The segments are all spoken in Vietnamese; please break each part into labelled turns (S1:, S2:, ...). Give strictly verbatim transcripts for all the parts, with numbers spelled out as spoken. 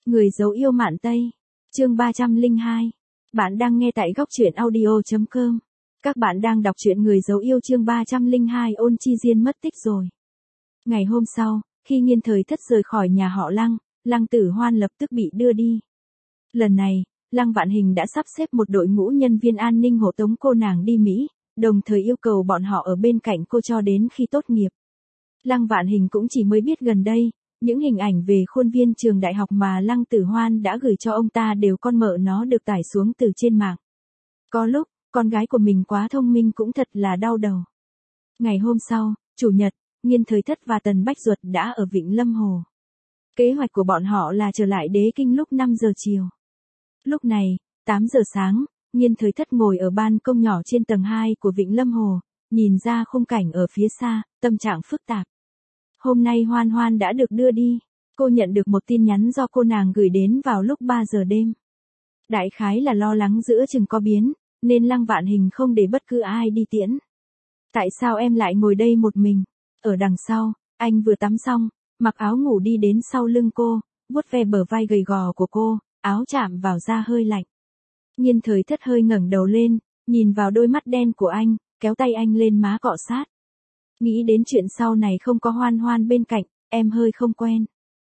S1: Người dấu yêu Mạn Tây. Chương ba trăm lẻ hai. Bạn đang nghe tại góc truyện audio chấm com. Các bạn đang đọc truyện Người dấu yêu chương ba trăm lẻ hai. Ôn Chi Diên mất tích rồi. Ngày hôm sau, khi Nghiên Thời Thất rời khỏi nhà họ Lăng, Lăng Tử Hoan lập tức bị đưa đi. Lần này, Lăng Vạn Hình đã sắp xếp một đội ngũ nhân viên an ninh hộ tống cô nàng đi Mỹ, đồng thời yêu cầu bọn họ ở bên cạnh cô cho đến khi tốt nghiệp. Lăng Vạn Hình cũng chỉ mới biết gần đây, những hình ảnh về khuôn viên trường đại học mà Lăng Tử Hoan đã gửi cho ông ta đều con mợ nó được tải xuống từ trên mạng. Có lúc, con gái của mình quá thông minh cũng thật là đau đầu. Ngày hôm sau, Chủ nhật, Nghiên Thời Thất và Tần Bách Duật đã ở Vịnh Lâm Hồ. Kế hoạch của bọn họ là trở lại Đế Kinh lúc năm giờ chiều. Lúc này, tám giờ sáng, Nghiên Thời Thất ngồi ở ban công nhỏ trên tầng hai của Vịnh Lâm Hồ, nhìn ra khung cảnh ở phía xa, tâm trạng phức tạp. Hôm nay Hoan Hoan đã được đưa đi, cô nhận được một tin nhắn do cô nàng gửi đến vào lúc ba giờ đêm. Đại khái là lo lắng giữa chừng có biến, nên Lăng Vạn Hình không để bất cứ ai đi tiễn. Tại sao em lại ngồi đây một mình? Ở đằng sau, anh vừa tắm xong, mặc áo ngủ đi đến sau lưng cô, vuốt ve bờ vai gầy gò của cô, áo chạm vào da hơi lạnh. Nghiên Thời Thất hơi ngẩng đầu lên, nhìn vào đôi mắt đen của anh, kéo tay anh lên má cọ sát. Nghĩ đến chuyện sau này không có Hoan Hoan bên cạnh, em hơi không quen.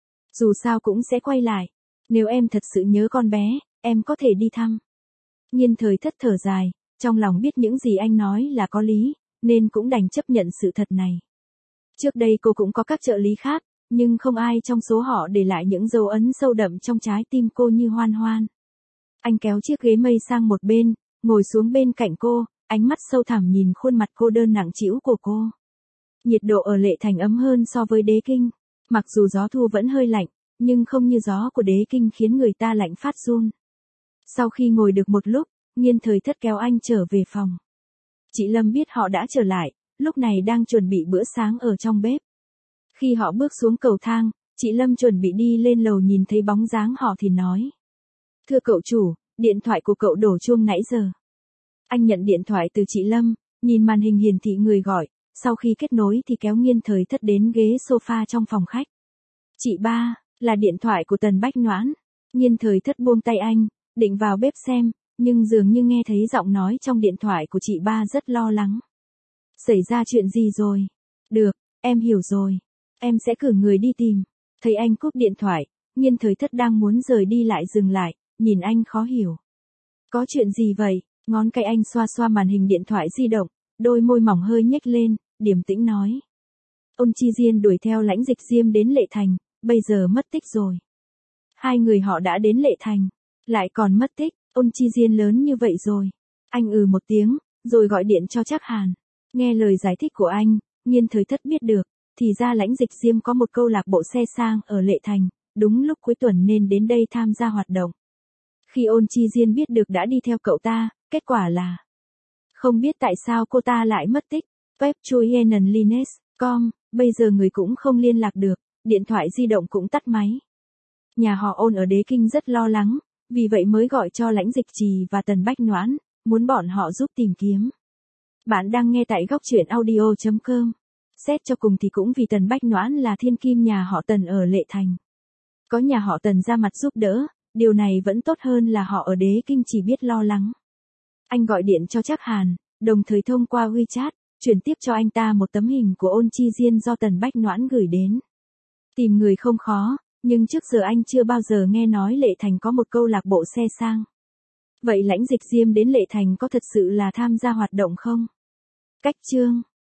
S1: Dù sao cũng sẽ quay lại. Nếu em thật sự nhớ con bé, em có thể đi thăm. Nghiên Thời Thất thở dài, trong lòng biết những gì anh nói là có lý, nên cũng đành chấp nhận sự thật này. Trước đây cô cũng có các trợ lý khác, nhưng không ai trong số họ để lại những dấu ấn sâu đậm trong trái tim cô như Hoan Hoan. Anh kéo chiếc ghế mây sang một bên, ngồi xuống bên cạnh cô, ánh mắt sâu thẳm nhìn khuôn mặt cô đơn nặng trĩu của cô. Nhiệt độ ở Lệ Thành ấm hơn so với Đế Kinh, mặc dù gió thu vẫn hơi lạnh, nhưng không như gió của Đế Kinh khiến người ta lạnh phát run. Sau khi ngồi được một lúc, Nghiên Thời Thất kéo anh trở về phòng. Chị Lâm biết họ đã trở lại, lúc này đang chuẩn bị bữa sáng ở trong bếp. Khi họ bước xuống cầu thang, chị Lâm chuẩn bị đi lên lầu nhìn thấy bóng dáng họ thì nói. Thưa cậu chủ, điện thoại của cậu đổ chuông nãy giờ. Anh nhận điện thoại từ chị Lâm, nhìn màn hình hiển thị người gọi, sau khi kết nối thì kéo Nghiên Thời Thất đến ghế sofa trong phòng khách. Chị ba, là điện thoại của Tần Bách Noãn. Nghiên Thời Thất buông tay anh, định vào bếp xem, nhưng dường như nghe thấy giọng nói trong điện thoại của chị ba rất lo lắng. Xảy ra chuyện gì rồi? Được, em hiểu rồi. Em sẽ cử người đi tìm. Thấy anh cúp điện thoại, Nghiên Thời Thất đang muốn rời đi lại dừng lại, nhìn anh khó hiểu. Có chuyện gì vậy? Ngón tay anh xoa xoa màn hình điện thoại di động, đôi môi mỏng hơi nhếch lên, điềm tĩnh nói. Ôn Chi Diên đuổi theo Lãnh Dịch Diêm đến Lệ Thành, bây giờ mất tích rồi. Hai người họ đã đến Lệ Thành, lại còn mất tích, Ôn Chi Diên lớn như vậy rồi. Anh ừ một tiếng, rồi gọi điện cho Trác Hàn. Nghe lời giải thích của anh, Nghiên Thời Thất biết được, thì ra Lãnh Dịch Diêm có một câu lạc bộ xe sang ở Lệ Thành, đúng lúc cuối tuần nên đến đây tham gia hoạt động. Khi Ôn Chi Diên biết được đã đi theo cậu ta, kết quả là không biết tại sao cô ta lại mất tích. Web chuyen lines chấm com, bây giờ người cũng không liên lạc được, điện thoại di động cũng tắt máy. Nhà họ Ôn ở Đế Kinh rất lo lắng, vì vậy mới gọi cho Lãnh Dịch Trì và Tần Bách Noãn, muốn bọn họ giúp tìm kiếm. Bạn đang nghe tại góc truyện audio chấm com. Xét cho cùng thì cũng vì Tần Bách Noãn là thiên kim nhà họ Tần ở Lệ Thành. Có nhà họ Tần ra mặt giúp đỡ, điều này vẫn tốt hơn là họ ở Đế Kinh chỉ biết lo lắng. Anh gọi điện cho Trác Hàn, đồng thời thông qua WeChat, chuyển tiếp cho anh ta một tấm hình của Ôn Chi Diên do Tần Bách Noãn gửi đến. Tìm người không khó, nhưng trước giờ anh chưa bao giờ nghe nói Lệ Thành có một câu lạc bộ xe sang. Vậy Lãnh Dịch Diêm đến Lệ Thành có thật sự là tham gia hoạt động không? Cách chương